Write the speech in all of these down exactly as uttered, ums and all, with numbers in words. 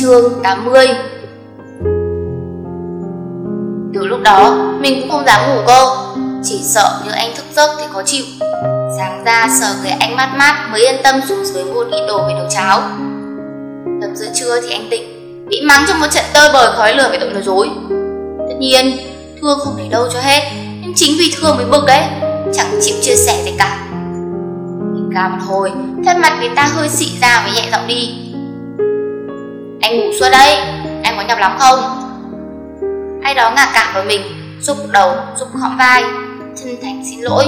chương tám mươi. Từ lúc đó mình cũng không dám ngủ cơ, chỉ sợ như anh thức giấc thì khó chịu. Sáng ra sờ người anh mát mát mới yên tâm xuống dưới mua ít đồ về nấu cháo. Tầm giữa trưa thì anh tỉnh, bị mắng trong một trận tơi bời khói lửa về tội nói dối. Tất nhiên Thương không thấy đâu cho hết, nhưng chính vì Thương mới bực đấy, chẳng chịu chia sẻ gì cả. Mình ca một hồi, thân mặt người ta hơi xị ra và nhẹ giọng đi: anh ngủ suốt đấy, anh có nhọc lắm không? Ai đó ngả cả vào mình, rúc đầu, rúc hõm vai, chân thành xin lỗi.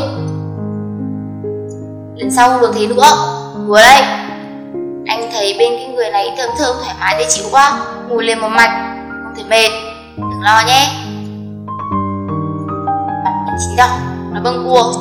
Lần sau không được thế nữa, đùa đây. Anh thấy bên cái người này thơm thơm thoải mái dễ chịu quá, ngủ lên một mạch, không thể mệt, đừng lo nhé. Mặt mình chín đỏ, nó bâng cua.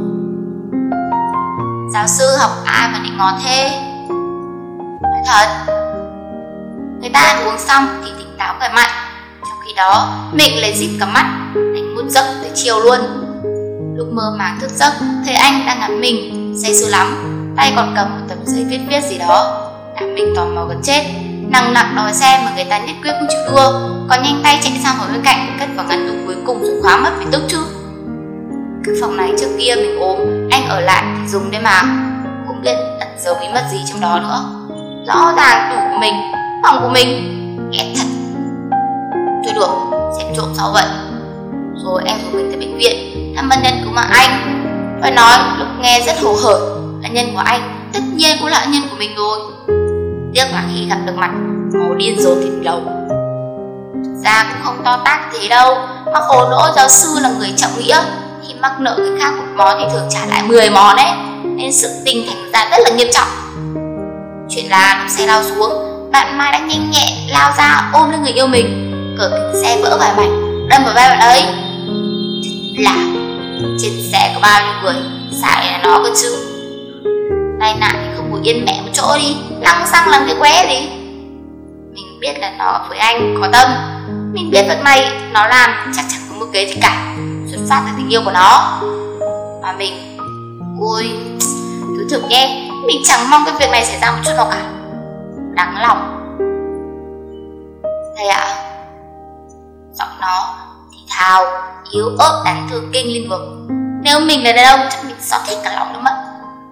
Giáo sư học ai mà định ngọt thế? Nói thật, người ta ăn uống xong thì tỉnh táo khỏe mạnh, trong khi đó mình lại díp cả mắt, đánh ngút giấc tới chiều luôn. Lúc mơ màng thức giấc thấy anh đang ngắm mình, say sưa lắm, tay còn cầm một tấm giấy viết viết gì đó. Làm mình tò mò gần chết, nằng nặc đòi xem mà người ta nhất quyết không chịu đưa, còn nhanh tay chạy sang ngồi bên cạnh, cất vào ngăn tủ cuối cùng rồi khóa mất vì tức chứ. Cái phòng này trước kia mình ốm, anh ở lại thì dùng đấy mà, không biết ẩn giấu bí mật gì trong đó nữa. Rõ ràng tủ của mình, phòng của mình, ghét thật. Thôi được, xem trộm sao vậy. Rồi em của mình tới bệnh viện thăm ân nhân cứu mạng anh. Phải nói lúc nghe rất hồ hởi, ân nhân của anh tất nhiên cũng là ân nhân của mình rồi. Tiếc là khi gặp được mặt, màu điên rồ thịt đầu. Thực ra cũng không to tát thế đâu, mà khổ nỗi giáo sư là người trọng nghĩa, khi mắc nợ người khác một món thì thường trả lại mười món đấy, nên sự tình thành ra rất là nghiêm trọng. Chuyện là lúc xe lao xuống, bạn Mai đã nhanh nhẹ lao ra ôm lên người yêu mình, cửa kính xe vỡ vài mảnh, đâm vào vai bạn ấy. Là trên xe có bao nhiêu người, sao lại là nó cơ chứ? Tai nạn thì không ngồi yên mẹ một chỗ đi, lăng xăng làm cái qué gì. Mình biết là nó với anh có tâm, mình biết việc này nó làm chắc chẳng có một kế gì cả, xuất phát từ tình yêu của nó. Mà mình, ôi, thứ thực nghe, mình chẳng mong cái việc này xảy ra một chút nào cả. Đáng lòng. Thầy ạ, à, giọng nó thì thào, yếu ớt đáng thương kinh lên vực. Nếu mình là đàn ông chắc mình xót hết cả lòng nữa mất.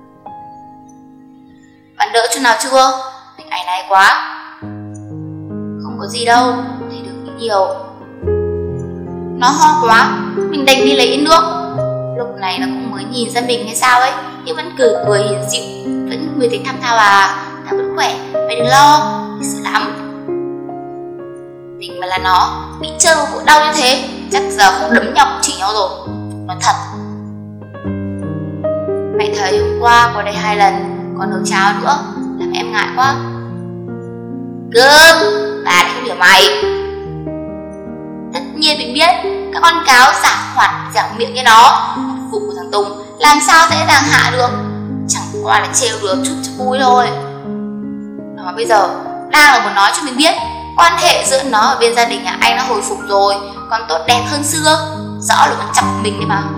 Bạn đỡ chút nào chưa? Mình áy náy quá. Không có gì đâu, thầy đừng nghĩ nhiều. Nó ho quá, mình đành đi lấy ít nước. Lúc này nó cũng mới nhìn ra mình hay sao ấy, nhưng vẫn cười cười hiền dịu, vẫn người tính thăm thao à, ta vẫn khỏe, mày đừng lo, mình sợ lắm. Mình mà là nó, bị chơi một vụ đau như thế, chắc giờ không đấm nhau chỉ nhau rồi. Nói thật. Mẹ thấy hôm qua qua đây hai lần, còn nấu cháo nữa, làm em ngại quá. Cơm, bà đấy không hiểu mày. Tất nhiên mình biết, các con cáo giả hoạt dẻo miệng như nó, vụ của thằng Tùng làm sao dễ dàng hạ được, chẳng qua là trêu đùa chút cho vui thôi. Nó bây giờ đang là muốn nói cho mình biết quan hệ giữa nó ở bên gia đình nhà anh đã hồi phục rồi, còn tốt đẹp hơn xưa, rõ là vẫn chọc mình đấy mà.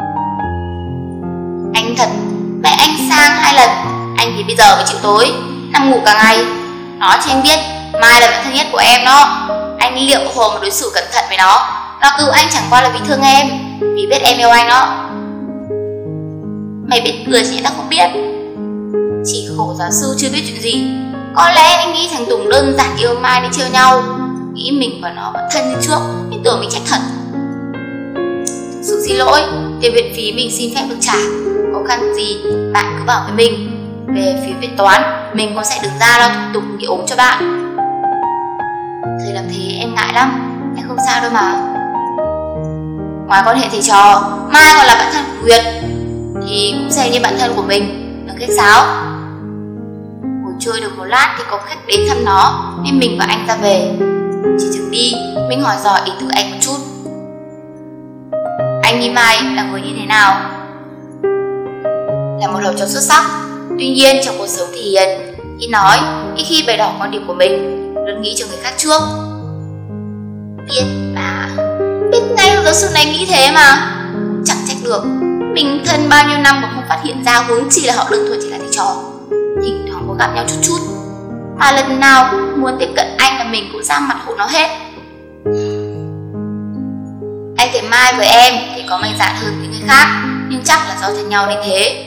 Anh thật, mẹ anh sang hai lần, anh thì bây giờ mới chịu tối, nằm ngủ cả ngày. Nói cho anh biết, Mai là bạn thân nhất của em đó. Anh liệu hồ mà đối xử cẩn thận với nó, nó cứu anh chẳng qua là vì thương em, vì biết em yêu anh đó. Mày biết cười chỉ ta không biết. Chỉ khổ giáo sư chưa biết chuyện gì. Có lẽ anh nghĩ thằng Tùng đơn giản yêu Mai đi trêu nhau, nghĩ mình và nó vẫn thân như trước, nhưng tưởng mình trách thật. Thực sự xin lỗi, tiền viện phí mình xin phép được trả. Khó khăn gì bạn cứ bảo với mình. Về phía viện toán, mình cũng sẽ đứng ra lo thủ tục nghĩa ốm cho bạn. Thầy làm thế em ngại lắm, em không sao đâu mà. Ngoài quan hệ thầy trò, Mai còn là bạn thân của Nguyệt, thì cũng xem như bạn thân của mình, đừng khách sáo. Ngồi chơi được một lát thì có khách đến thăm nó, nên mình và anh ra về. Chỉ trước đi, mình hỏi dò ý từ anh một chút. Anh nghĩ Mai là người như thế nào? Là một học trò xuất sắc, tuy nhiên trong cuộc sống thì hiền, ít nói, ít khi bày tỏ quan điểm của mình, luôn nghĩ cho người khác trước. Biết mà, biết ngay giáo sư này nghĩ thế mà, chẳng trách được. Mình thân bao nhiêu năm mà không phát hiện ra, huống chi là họ đơn thuần chỉ là thầy trò. Thỉnh thoảng có gặp nhau chút chút, mà lần nào muốn tiếp cận anh là mình cũng ra mặt hộ nó hết. Anh thấy Mai với em thì có mạnh dạn hơn những người khác, nhưng chắc là do thân nhau nên thế.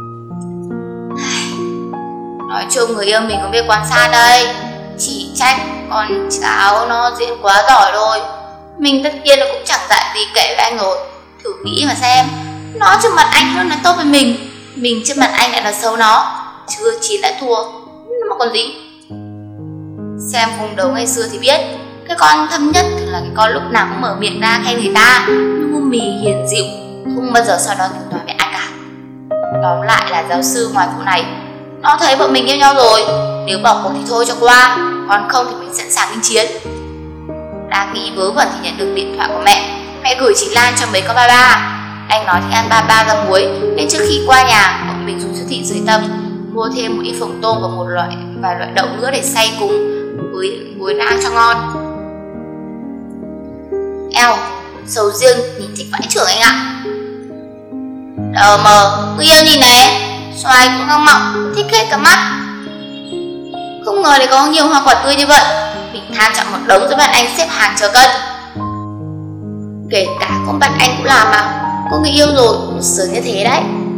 Nói chung người yêu mình cũng biết quan sát đây, chỉ trách con cháu nó diễn quá giỏi thôi. Mình tất nhiên là cũng chẳng dạy gì kể với anh rồi. Thử nghĩ mà xem, nó trước mặt anh luôn là tốt với mình, mình trước mặt anh lại là xấu nó, chưa chín đã thua, mà còn gì. Xem khung đấu ngày xưa thì biết, cái con thâm nhất thường là cái con lúc nào cũng mở miệng ra khen người ta, nhu mì hiền dịu, không bao giờ sau đó tính toán với ai cả. Tóm lại là giáo sư ngoài vụ này, nó thấy bọn mình yêu nhau rồi, nếu bỏ cuộc thì thôi cho qua, còn không thì mình sẵn sàng nghênh chiến. Đang nghĩ vớ vẩn thì nhận được điện thoại của mẹ. Mẹ gửi chị Lan cho mấy con ba ba. Anh nói thích ăn ba ba rang muối, nên trước khi qua nhà, bọn mình xuống siêu thị Dưới Tâm mua thêm một ít phồng tôm và một loại vài loại đậu nữa để xay cùng với muối rang cho ngon. Eo, sầu riêng nhìn thích vãi chưởng anh ạ. Đờ mờ, người yêu nhìn này, xoài cũng ngon mọng, thích hết cả mắt. Không ngờ lại có nhiều hoa quả tươi như vậy. Mình than chọn một đống rồi bạn anh xếp hàng chờ cân. Kể cả con bạn anh cũng làm mà, có người yêu rồi, một sớm như thế đấy.